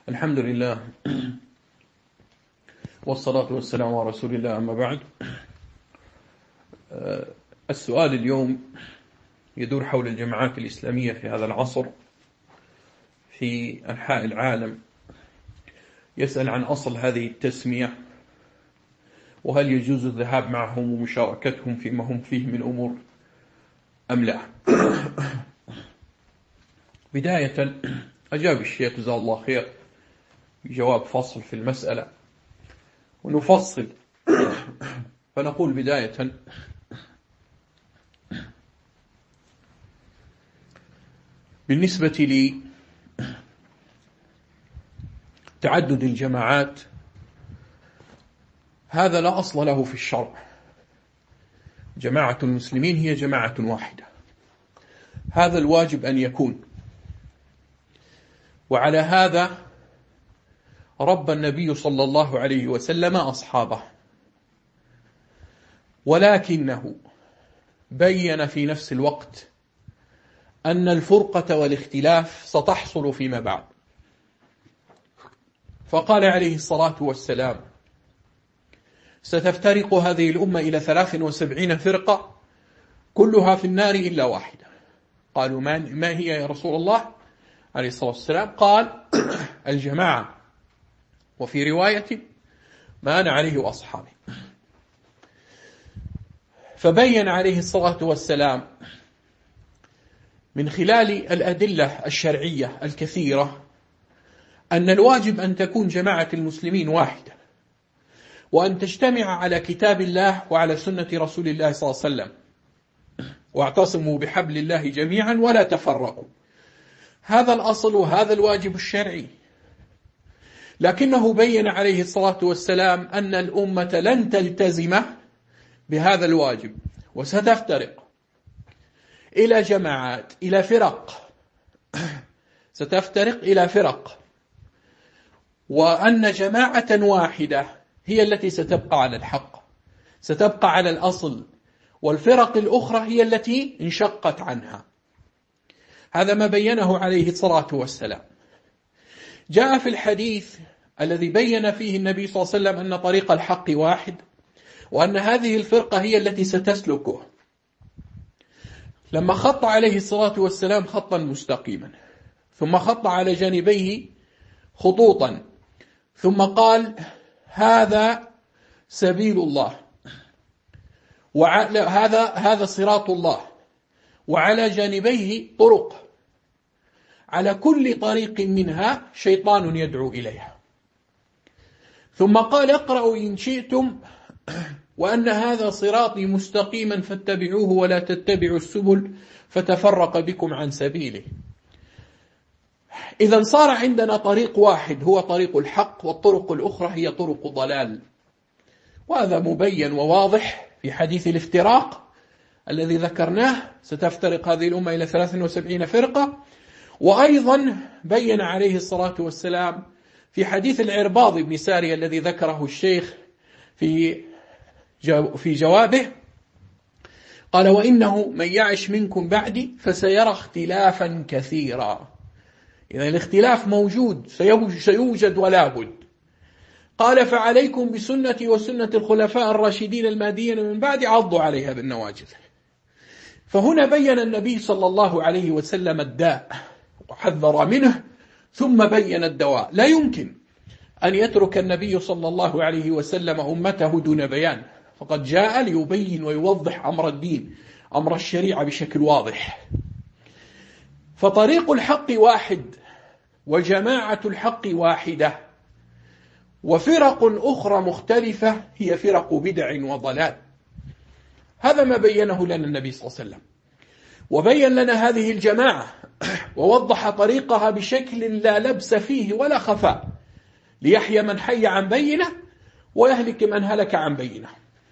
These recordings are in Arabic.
الحمد لله والصلاة والسلام على رسول الله. أما بعد، السؤال اليوم يدور حول الجماعات الإسلامية في هذا العصر في أنحاء العالم. يسأل عن أصل هذه التسمية، وهل يجوز الذهاب معهم ومشاركتهم فيما هم فيه من أمور أم لا. بداية أجاب الشيخ جزاه الله خير بجواب فصل في المسألة، ونفصل فنقول بداية: بالنسبة لتعدد الجماعات، هذا لا أصل له في الشرع. جماعة المسلمين هي جماعة واحدة، هذا الواجب أن يكون، وعلى هذا رب النبي صلى الله عليه وسلم أصحابه، ولكنه بين في نفس الوقت أن الفرقة والاختلاف ستحصل فيما بعد، فقال عليه الصلاة والسلام: ستفترق هذه الأمة إلى 73 فرقة كلها في النار إلا واحدة. قالوا: ما هي يا رسول الله؟ عليه الصلاة والسلام قال: الجماعة، وفي رواية: ما أنا عليه وأصحابي. فبين عليه الصلاة والسلام من خلال الأدلة الشرعية الكثيرة أن الواجب أن تكون جماعة المسلمين واحدة، وأن تجتمع على كتاب الله وعلى سنة رسول الله صلى الله عليه وسلم، واعتصموا بحبل الله جميعا ولا تفرقوا. هذا الأصل وهذا الواجب الشرعي. لكنه بين عليه الصلاة والسلام أن الأمة لن تلتزم بهذا الواجب، وستفترق إلى جماعات، إلى فرق، ستفترق إلى فرق، وأن جماعة واحدة هي التي ستبقى على الحق، ستبقى على الأصل، والفرق الأخرى هي التي انشقت عنها. هذا ما بينه عليه الصلاة والسلام. جاء في الحديث الذي بين فيه النبي صلى الله عليه وسلم أن طريق الحق واحد، وأن هذه الفرقة هي التي ستسلكه، لما خط عليه الصلاة والسلام خطا مستقيما، ثم خط على جانبيه خطوطا، ثم قال: هذا سبيل الله، هذا صراط الله، وعلى جانبيه طرق، على كل طريق منها شيطان يدعو إليها. ثم قال: اقرأوا إن شئتم وأن هذا صراطي مستقيما فاتبعوه ولا تتبعوا السبل فتفرق بكم عن سبيله. إذا صار عندنا طريق واحد هو طريق الحق، والطرق الأخرى هي طرق ضلال، وهذا مبين وواضح في حديث الافتراق الذي ذكرناه: ستفترق هذه الأمة إلى 73 فرقة. وأيضا بين عليه الصلاة والسلام في حديث العرباض بن سارية الذي ذكره الشيخ في جوابه، قال: وإنه من يعش منكم بعدي فسيرى اختلافا كثيرا. إذا الاختلاف موجود، سيوجد ولا بد. قال: فعليكم بسنتي وسنة الخلفاء الراشدين المهديين من بعد، عضوا عليها بالنواجذ. فهنا بين النبي صلى الله عليه وسلم الداء وحذر منه، ثم بين الدواء. لا يمكن أن يترك النبي صلى الله عليه وسلم أمته دون بيان، فقد جاء ليبين ويوضح أمر الدين، أمر الشريعة بشكل واضح. فطريق الحق واحد، وجماعة الحق واحدة، وفرق أخرى مختلفة هي فرق بدع وضلال. هذا ما بينه لنا النبي صلى الله عليه وسلم، وبين لنا هذه الجماعة ووضح طريقها بشكل لا لبس فيه ولا خفاء، ليحيى من حي عن بينه ويهلك من هلك عن بينه.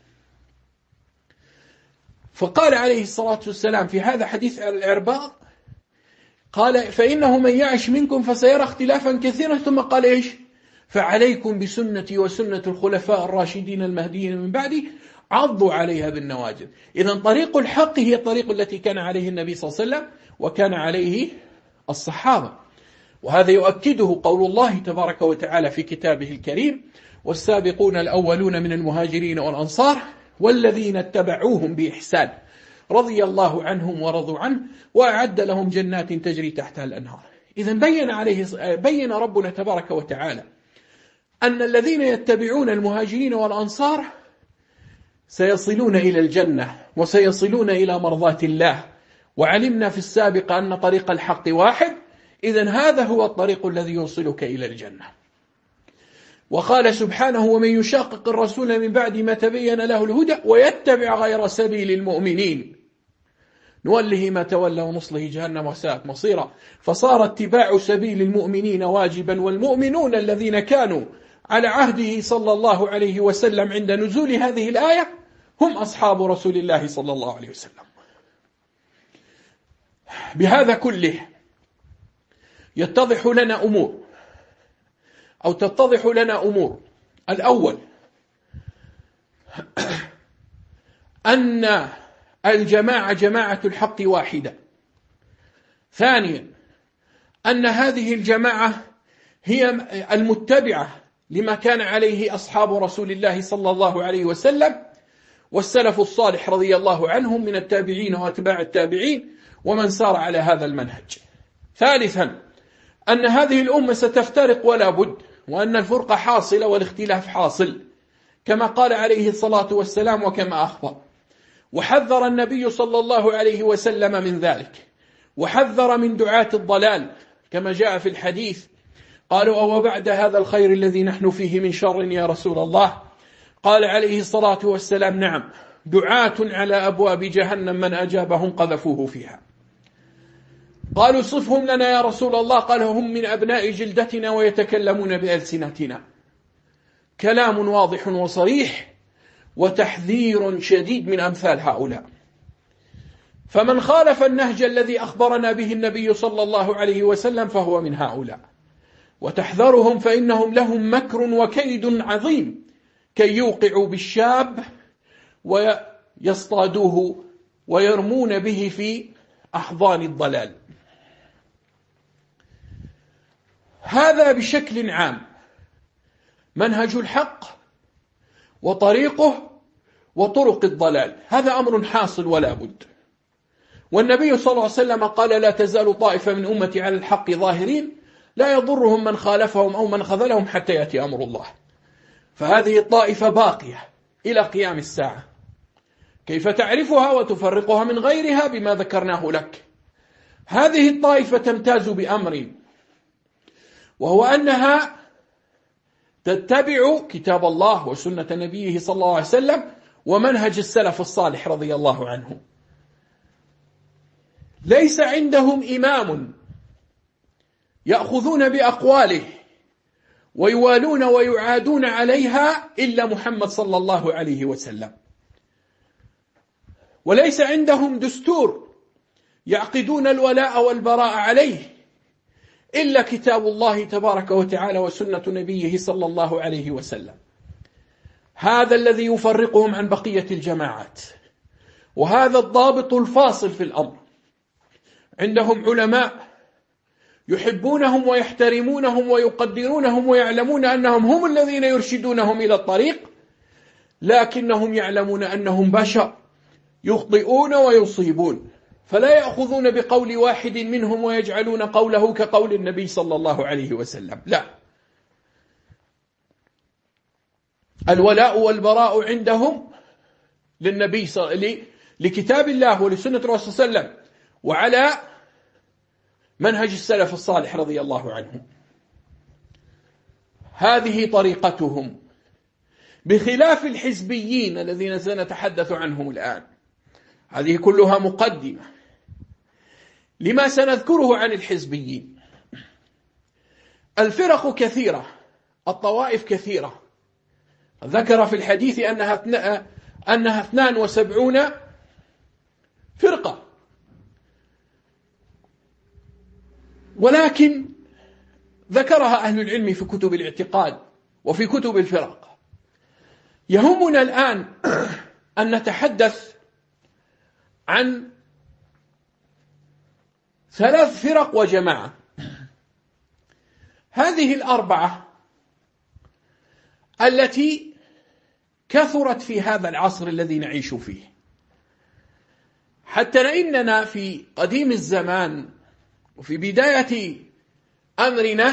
فقال عليه الصلاة والسلام في هذا حديث العرباض، قال: فإنه من يعش منكم فسيرى اختلافا كثيرا، ثم قال إيش؟ فعليكم بسنتي وسنة الخلفاء الراشدين المهديين من بعدي، عضوا عليها بالنواجذ. إذا طريق الحق هي الطريق التي كان عليه النبي صلى الله عليه وسلم وكان عليه الصحابة. وهذا يؤكده قول الله تبارك وتعالى في كتابه الكريم: والسابقون الأولون من المهاجرين والأنصار والذين اتبعوهم بإحسان رضي الله عنهم ورضوا عنه وأعد لهم جنات تجري تحتها الأنهار. إذن بين ربنا تبارك وتعالى أن الذين يتبعون المهاجرين والأنصار سيصلون إلى الجنة وسيصلون إلى مرضاة الله، وعلمنا في السابق أن طريق الحق واحد، إذن هذا هو الطريق الذي يوصلك إلى الجنة. وقال سبحانه: ومن يشاقق الرسول من بعد ما تبين له الهدى ويتبع غير سبيل المؤمنين نوله ما تولى ونصله جهنم وساءت مصيرا. فصار اتباع سبيل المؤمنين واجبا، والمؤمنون الذين كانوا على عهده صلى الله عليه وسلم عند نزول هذه الآية هم أصحاب رسول الله صلى الله عليه وسلم. بهذا كله تتضح لنا أمور. الأول أن الجماعة جماعة الحق واحدة. ثانيا أن هذه الجماعة هي المتبعة لما كان عليه أصحاب رسول الله صلى الله عليه وسلم والسلف الصالح رضي الله عنهم من التابعين وأتباع التابعين ومن سار على هذا المنهج. ثالثا أن هذه الأمة ستفترق ولا بد، وأن الفرقة حاصلة والاختلاف حاصل كما قال عليه الصلاة والسلام وكما أخبر. وحذر النبي صلى الله عليه وسلم من ذلك، وحذر من دعاة الضلال كما جاء في الحديث. قالوا: أو بعد هذا الخير الذي نحن فيه من شر يا رسول الله؟ قال عليه الصلاة والسلام: نعم، دعاة على أبواب جهنم من أجابهم قذفوه فيها. قالوا: صفهم لنا يا رسول الله؟ قال: هم من أبناء جلدتنا ويتكلمون بألسنتنا. كلام واضح وصريح وتحذير شديد من أمثال هؤلاء. فمن خالف النهج الذي أخبرنا به النبي صلى الله عليه وسلم فهو من هؤلاء، وتحذرهم فإنهم لهم مكر وكيد عظيم كي يوقعوا بالشاب ويصطادوه ويرمون به في أحضان الضلال. هذا بشكل عام منهج الحق وطريقه وطرق الضلال، هذا أمر حاصل ولا بد. والنبي صلى الله عليه وسلم قال: لا تزال طائفة من أمتي على الحق ظاهرين لا يضرهم من خالفهم أو من خذلهم حتى يأتي أمر الله. فهذه الطائفة باقية إلى قيام الساعة. كيف تعرفها وتفرقها من غيرها؟ بما ذكرناه لك. هذه الطائفة تمتاز بأمر، وهو أنها تتبع كتاب الله وسنة نبيه صلى الله عليه وسلم ومنهج السلف الصالح رضي الله عنهم. ليس عندهم إمام يأخذون بأقواله ويوالون ويعادون عليها إلا محمد صلى الله عليه وسلم. وليس عندهم دستور يعقدون الولاء والبراء عليه إلا كتاب الله تبارك وتعالى وسنة نبيه صلى الله عليه وسلم. هذا الذي يفرقهم عن بقية الجماعات، وهذا الضابط الفاصل في الأمر. عندهم علماء يحبونهم ويحترمونهم ويقدرونهم ويعلمون أنهم هم الذين يرشدونهم إلى الطريق، لكنهم يعلمون أنهم بشر يخطئون ويصيبون، فلا يأخذون بقول واحد منهم ويجعلون قوله كقول النبي صلى الله عليه وسلم. لا، الولاء والبراء عندهم للنبي لكتاب الله ولسنة الرسول صلى الله عليه وسلم وعلى منهج السلف الصالح رضي الله عنهم. هذه طريقتهم، بخلاف الحزبيين الذين سنتحدث عنهم الآن. هذه كلها مقدمة لما سنذكره عن الحزبيين. الفرق كثيرة، الطوائف كثيرة. ذكر في الحديث أنها 72 فرقة، ولكن ذكرها أهل العلم في كتب الاعتقاد وفي كتب الفرق. يهمنا الآن أن نتحدث عن 3 فرق وجماعة. هذه الأربعة التي كثرت في هذا العصر الذي نعيش فيه، حتى إننا في قديم الزمان وفي بداية أمرنا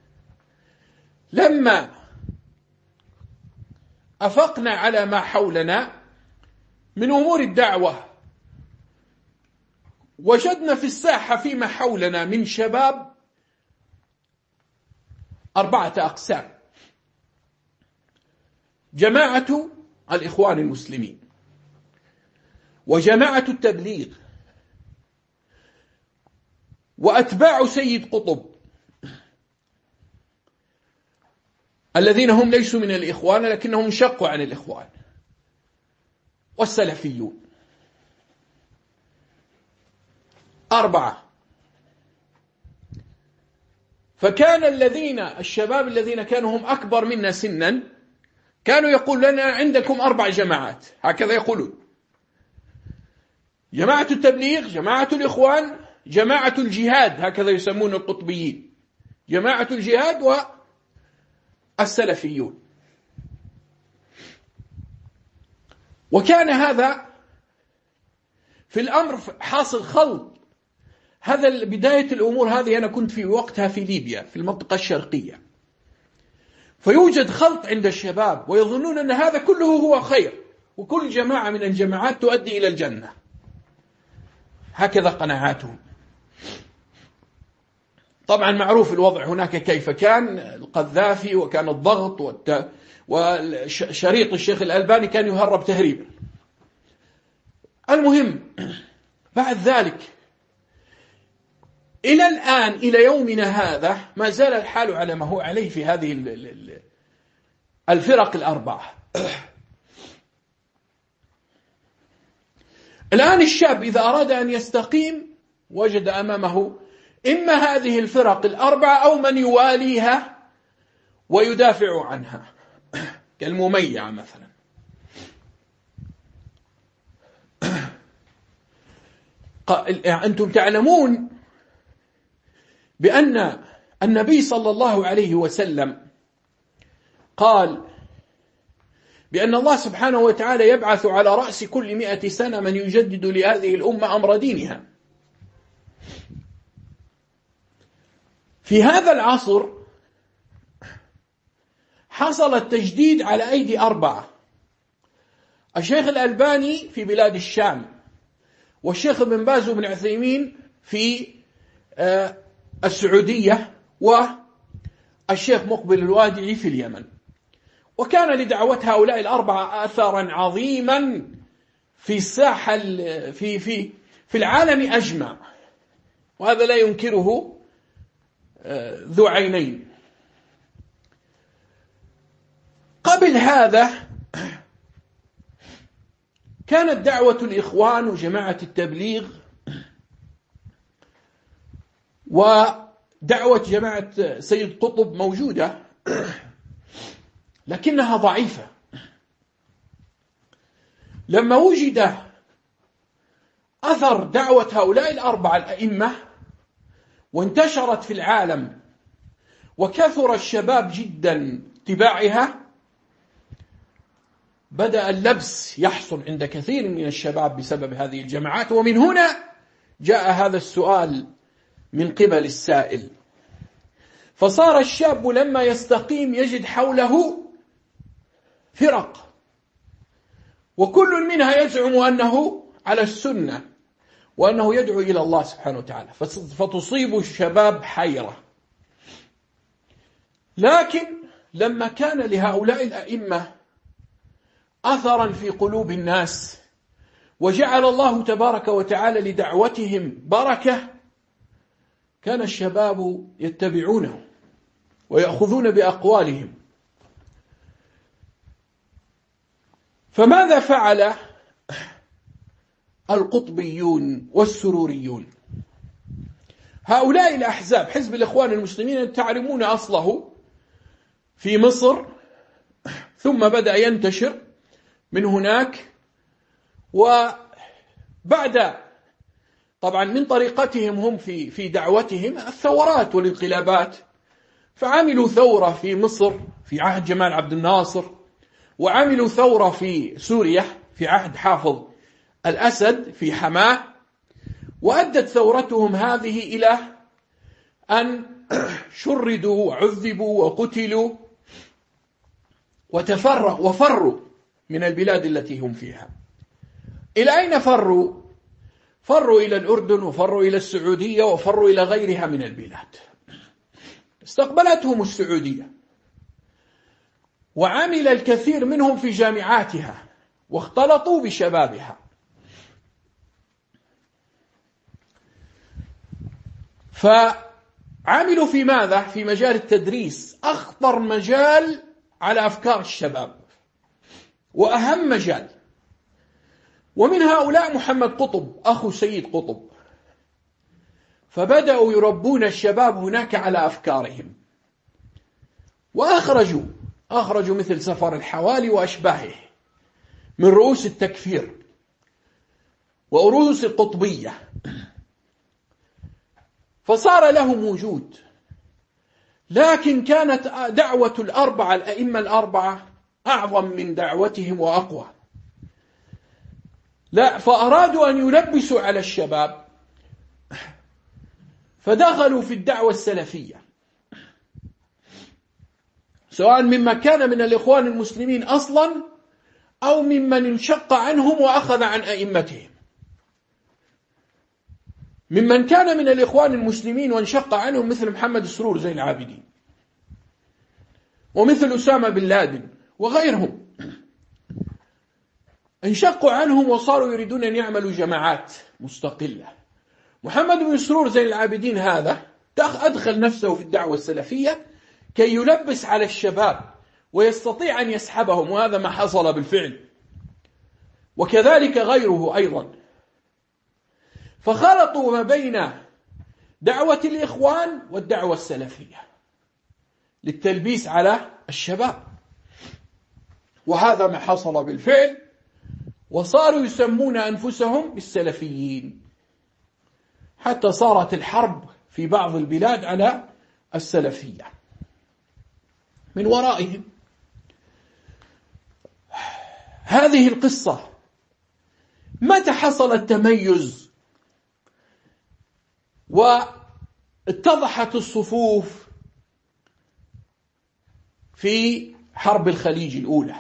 لما أفقنا على ما حولنا من أمور الدعوة، وجدنا في الساحة فيما حولنا من شباب 4 أقسام: جماعة الإخوان المسلمين، وجماعة التبليغ، وأتباع سيد قطب الذين هم ليسوا من الإخوان لكنهم انشقوا عن الإخوان، والسلفيون. 4. فكان الشباب الذين كانوا هم أكبر منا سنا كانوا يقول لنا: عندكم 4 جماعات، هكذا يقولون: جماعة التبليغ، جماعة الإخوان، جماعة الجهاد، هكذا يسمون القطبيين، جماعة الجهاد والسلفيون. وكان هذا في الأمر حاصل خلط. هذا بداية الأمور هذه أنا كنت في وقتها في ليبيا في المنطقة الشرقية، فيوجد خلط عند الشباب ويظنون أن هذا كله هو خير، وكل جماعة من الجماعات تؤدي إلى الجنة، هكذا قناعاتهم. طبعا معروف الوضع هناك كيف كان، القذافي وكان الضغط وشريط الشيخ الألباني كان يهرب تهريبا. المهم بعد ذلك إلى الآن إلى يومنا هذا ما زال الحال على ما هو عليه في هذه الفرق ال4. الآن الشاب إذا أراد أن يستقيم وجد أمامه إما هذه الفرق ال4 أو من يواليها ويدافع عنها كالمميع مثلا. أنتم تعلمون بأن النبي صلى الله عليه وسلم قال بأن الله سبحانه وتعالى يبعث على رأس كل 100 سنة من يجدد لهذه الأمة أمر دينها. في هذا العصر حصل التجديد على أيدي 4: الشيخ الألباني في بلاد الشام، والشيخ ابن باز وابن عثيمين في السعودية، والشيخ مقبل الوادعي في اليمن. وكان لدعوة هؤلاء ال4 أثرا عظيما في الساحة في العالم أجمع، وهذا لا ينكره ذو عينين. قبل هذا كانت دعوة الإخوان وجماعة التبليغ ودعوة جماعة سيد قطب موجودة، لكنها ضعيفة. لما وجد أثر دعوة هؤلاء ال4 الأئمة وانتشرت في العالم وكثر الشباب جدا اتباعها، بدأ اللبس يحصل عند كثير من الشباب بسبب هذه الجماعات. ومن هنا جاء هذا السؤال من قبل السائل. فصار الشاب لما يستقيم يجد حوله فرق، وكل منها يزعم أنه على السنة وأنه يدعو إلى الله سبحانه وتعالى، فتصيب الشباب حيرة. لكن لما كان لهؤلاء الأئمة أثرا في قلوب الناس وجعل الله تبارك وتعالى لدعوتهم بركة، كان الشباب يتبعونه ويأخذون بأقوالهم. فماذا فعل القطبيون والسروريون؟ هؤلاء الأحزاب، حزب الإخوان المسلمين تعلمون أصله في مصر، ثم بدأ ينتشر من هناك، وبعد طبعا من طريقتهم هم في دعوتهم الثورات والانقلابات، فعملوا ثورة في مصر في عهد جمال عبد الناصر، وعملوا ثورة في سوريا في عهد حافظ الأسد في حماة، وأدت ثورتهم هذه إلى أن شردوا وعذبوا وقتلوا وفروا من البلاد التي هم فيها. إلى أين فروا؟ فروا إلى الأردن، وفروا إلى السعودية، وفروا إلى غيرها من البلاد. استقبلتهم السعودية، وعمل الكثير منهم في جامعاتها، واختلطوا بشبابها. فعملوا في ماذا؟ في مجال التدريس، أخطر مجال على أفكار الشباب وأهم مجال. ومن هؤلاء محمد قطب أخو سيد قطب، فبدأوا يربون الشباب هناك على أفكارهم، وأخرجوا مثل سفر الحوالي وأشباهه من رؤوس التكفير ورؤوس القطبية، فصار لهم وجود. لكن كانت دعوة الأئمة الأربعة أعظم من دعوتهم وأقوى. فأرادوا أن يلبسوا على الشباب، فدخلوا في الدعوة السلفية، سواء مما كان من الإخوان المسلمين أصلا أو ممن انشق عنهم وأخذ عن أئمتهم. ممن كان من الإخوان المسلمين وانشق عنهم مثل محمد السرور زين العابدين، ومثل أسامة بن لادن وغيرهم، انشقوا عنهم وصاروا يريدون أن يعملوا جماعات مستقلة. محمد بن سرور زين العابدين هذا أدخل نفسه في الدعوة السلفية كي يلبس على الشباب ويستطيع أن يسحبهم، وهذا ما حصل بالفعل، وكذلك غيره أيضا. فخلطوا ما بين دعوة الإخوان والدعوة السلفية للتلبيس على الشباب، وهذا ما حصل بالفعل، وصاروا يسمون أنفسهم بالسلفيين، حتى صارت الحرب في بعض البلاد على السلفية من ورائهم. هذه القصة متى حصل التميز واتضحت الصفوف؟ في حرب الخليج الأولى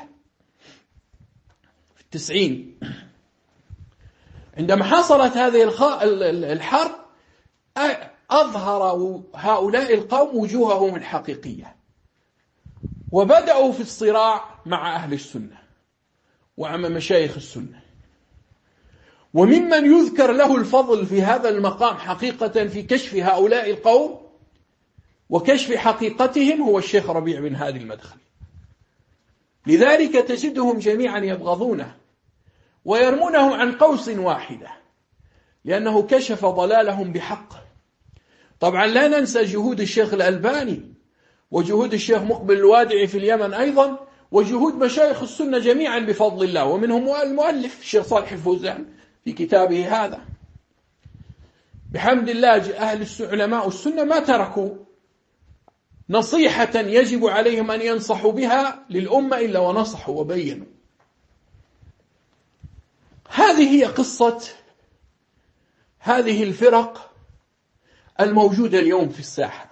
في 90، عندما حصلت هذه الحرب أظهر هؤلاء القوم وجوههم الحقيقية، وبدأوا في الصراع مع أهل السنة ومع مشايخ السنة. وممن يذكر له الفضل في هذا المقام حقيقة في كشف هؤلاء القوم وكشف حقيقتهم هو الشيخ ربيع بن هادي المدخلي. لذلك تجدهم جميعا يبغضونه ويرمونه عن قوس واحدة، لأنه كشف ضلالهم بحق. طبعا لا ننسى جهود الشيخ الألباني وجهود الشيخ مقبل الوادعي في اليمن أيضا، وجهود مشايخ السنة جميعا بفضل الله، ومنهم المؤلف الشيخ صالح الفوزان في كتابه هذا. بحمد الله أهل علماء السنة ما تركوا نصيحة يجب عليهم أن ينصحوا بها للأمة إلا ونصحوا وبينوا. هذه هي قصة هذه الفرق الموجودة اليوم في الساحة.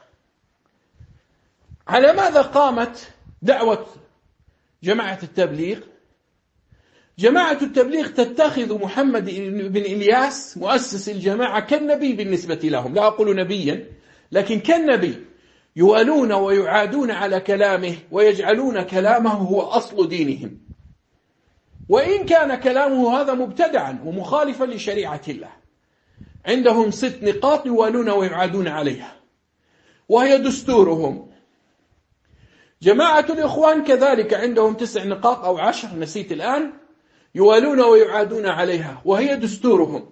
على ماذا قامت دعوة جماعة التبليغ؟ جماعة التبليغ تتخذ محمد بن إلياس مؤسس الجماعة كالنبي بالنسبة لهم، لا أقول نبيا لكن كالنبي، يوالون ويعادون على كلامه ويجعلون كلامه هو أصل دينهم، وإن كان كلامه هذا مبتدعا ومخالفا لشريعة الله. عندهم 6 نقاط يوالون ويعادون عليها، وهي دستورهم. جماعة الإخوان كذلك عندهم 9 نقاط أو 10 نسيت الآن، يوالون ويعادون عليها وهي دستورهم.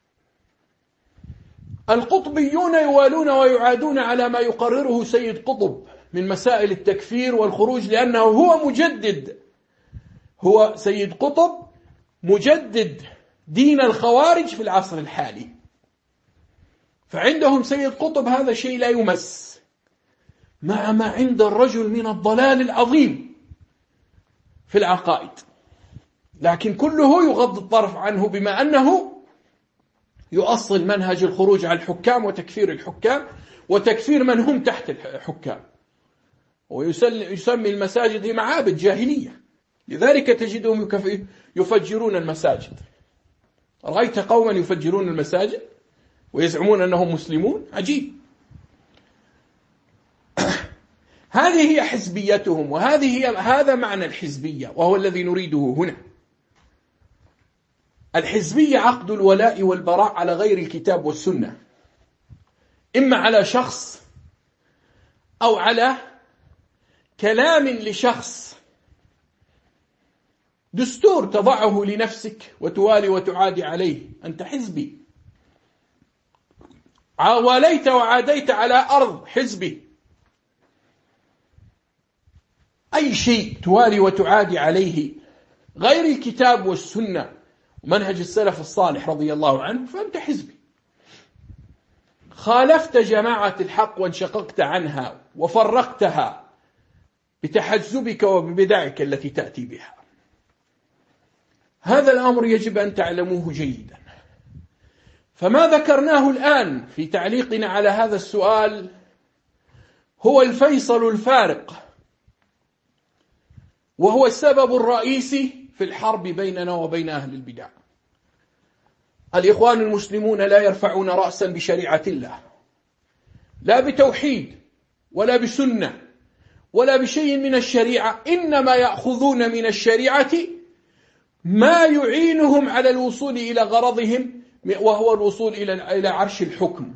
القطبيون يوالون ويعادون على ما يقرره سيد قطب من مسائل التكفير والخروج، لأنه هو مجدد، هو سيد قطب مجدد دين الخوارج في العصر الحالي. فعندهم سيد قطب هذا شيء لا يمس، مع ما عند الرجل من الضلال العظيم في العقائد، لكن كله يغض الطرف عنه بما أنه يؤصل منهج الخروج على الحكام وتكفير الحكام وتكفير من هم تحت الحكام، ويسمي المساجد معابد جاهلية. لذلك تجدهم يفجرون المساجد. رأيت قوما يفجرون المساجد ويزعمون أنهم مسلمون؟ عجيب. هذه هي حزبيتهم، هذا معنى الحزبية، وهو الذي نريده هنا. الحزبية عقد الولاء والبراء على غير الكتاب والسنة، إما على شخص أو على كلام لشخص، دستور تضعه لنفسك وتوالي وتعادي عليه، أنت حزبي. واليت وعاديت على أرض حزبي، أي شيء توالي وتعادي عليه غير الكتاب والسنة ومنهج السلف الصالح رضي الله عنه فأنت حزبي. خالفت جماعة الحق وانشققت عنها وفرقتها بتحزبك وببدعك التي تأتي بها. هذا الأمر يجب أن تعلموه جيدا. فما ذكرناه الآن في تعليقنا على هذا السؤال هو الفيصل الفارق، وهو السبب الرئيسي في الحرب بيننا وبين أهل البدع. الإخوان المسلمون لا يرفعون رأسا بشريعة الله، لا بتوحيد ولا بسنة ولا بشيء من الشريعة، إنما يأخذون من الشريعة ما يعينهم على الوصول إلى غرضهم، وهو الوصول إلى عرش الحكم.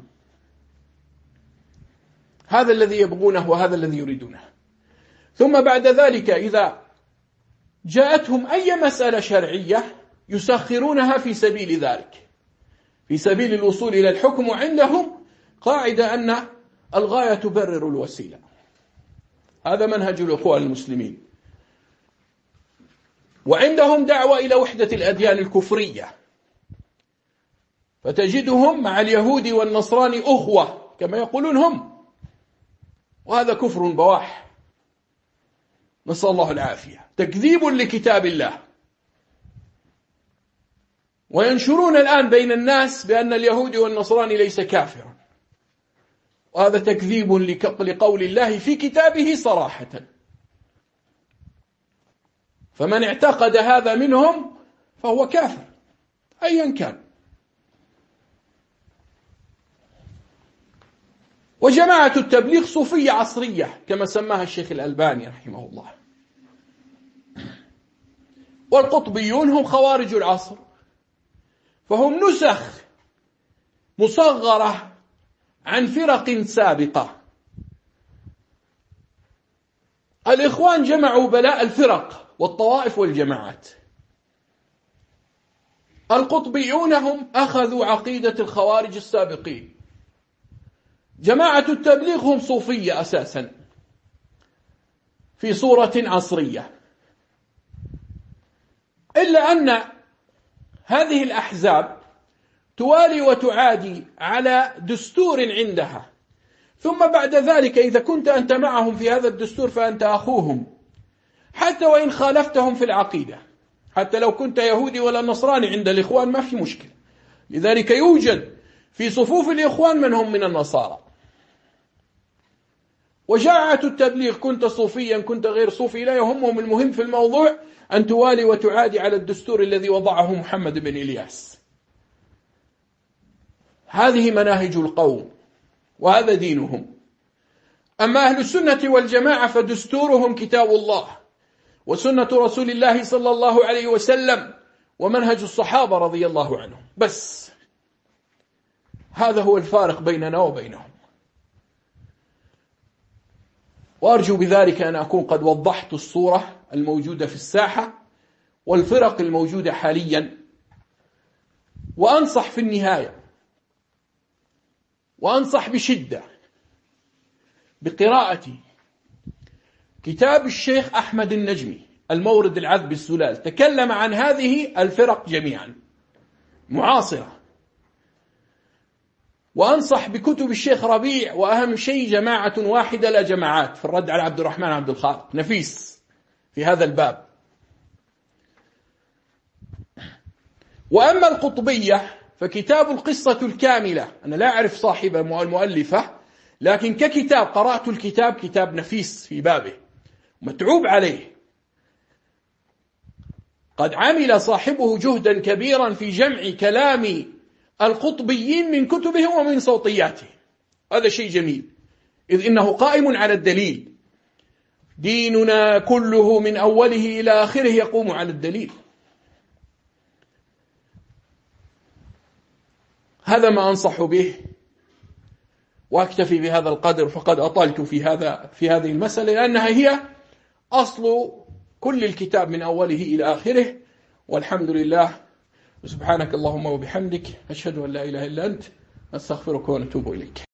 هذا الذي يبغونه وهذا الذي يريدونه. ثم بعد ذلك إذا جاءتهم أي مسألة شرعية يسخرونها في سبيل ذلك، في سبيل الوصول إلى الحكم. وعندهم قاعدة أن الغاية تبرر الوسيلة. هذا منهج الإخوان المسلمين. وعندهم دعوة إلى وحدة الأديان الكفرية، فتجدهم مع اليهود والنصراني أخوة كما يقولون هم، وهذا كفر بواح، نسأل الله العافية، تكذيب لكتاب الله. وينشرون الآن بين الناس بأن اليهودي والنصراني ليس كافرا، وهذا تكذيب لقول الله في كتابه صراحة. فمن اعتقد هذا منهم فهو كافر أيا كان. وجماعة التبليغ صوفية عصرية كما سماها الشيخ الألباني رحمه الله. والقطبيون هم خوارج العصر، فهم نسخ مصغرة عن فرق سابقة. الإخوان جمعوا بلاء الفرق والطوائف والجماعات. القطبيون هم أخذوا عقيدة الخوارج السابقين. جماعة التبليغ هم صوفية أساسا في صورة عصرية، إلا أن هذه الأحزاب توالي وتعادي على دستور عندها، ثم بعد ذلك إذا كنت أنت معهم في هذا الدستور فأنت أخوهم، حتى وإن خالفتهم في العقيدة، حتى لو كنت يهودي ولا نصراني عند الإخوان ما في مشكلة. لذلك يوجد في صفوف الإخوان من هم من النصارى. وجماعة التبليغ كنت صوفيا كنت غير صوفي لا يهمهم، المهم في الموضوع أن توالي وتعادي على الدستور الذي وضعه محمد بن إلياس. هذه مناهج القوم وهذا دينهم. أما أهل السنة والجماعة فدستورهم كتاب الله وسنة رسول الله صلى الله عليه وسلم ومنهج الصحابة رضي الله عنهم، بس هذا هو الفارق بيننا وبينهم. وأرجو بذلك أن أكون قد وضحت الصورة الموجودة في الساحة والفرق الموجودة حاليا. وأنصح في النهاية، وأنصح بشدة بقراءة كتاب الشيخ أحمد النجمي المورد العذب الزلال، تكلم عن هذه الفرق جميعا معاصرة، وأنصح بكتب الشيخ ربيع، وأهم شيء جماعة واحدة لا جماعات، في الرد على عبد الرحمن عبد الخالق، نفيس في هذا الباب. وأما القطبية فكتاب القصة الكاملة، أنا لا أعرف صاحب المؤلفة، لكن ككتاب قرأت الكتاب، كتاب نفيس في بابه متعوب عليه. قد عمل صاحبه جهدا كبيرا في جمع كلام القطبيين من كتبه ومن صوتياته، هذا شيء جميل، إذ إنه قائم على الدليل. ديننا كله من أوله إلى آخره يقوم على الدليل. هذا ما أنصح به، وأكتفي بهذا القدر، فقد أطلت في هذه المسألة، لأنها هي أصل كل الكتاب من أوله إلى آخره. والحمد لله، سبحانك اللهم وبحمدك، أشهد أن لا إله إلا أنت، أستغفرك ونتوب إليك.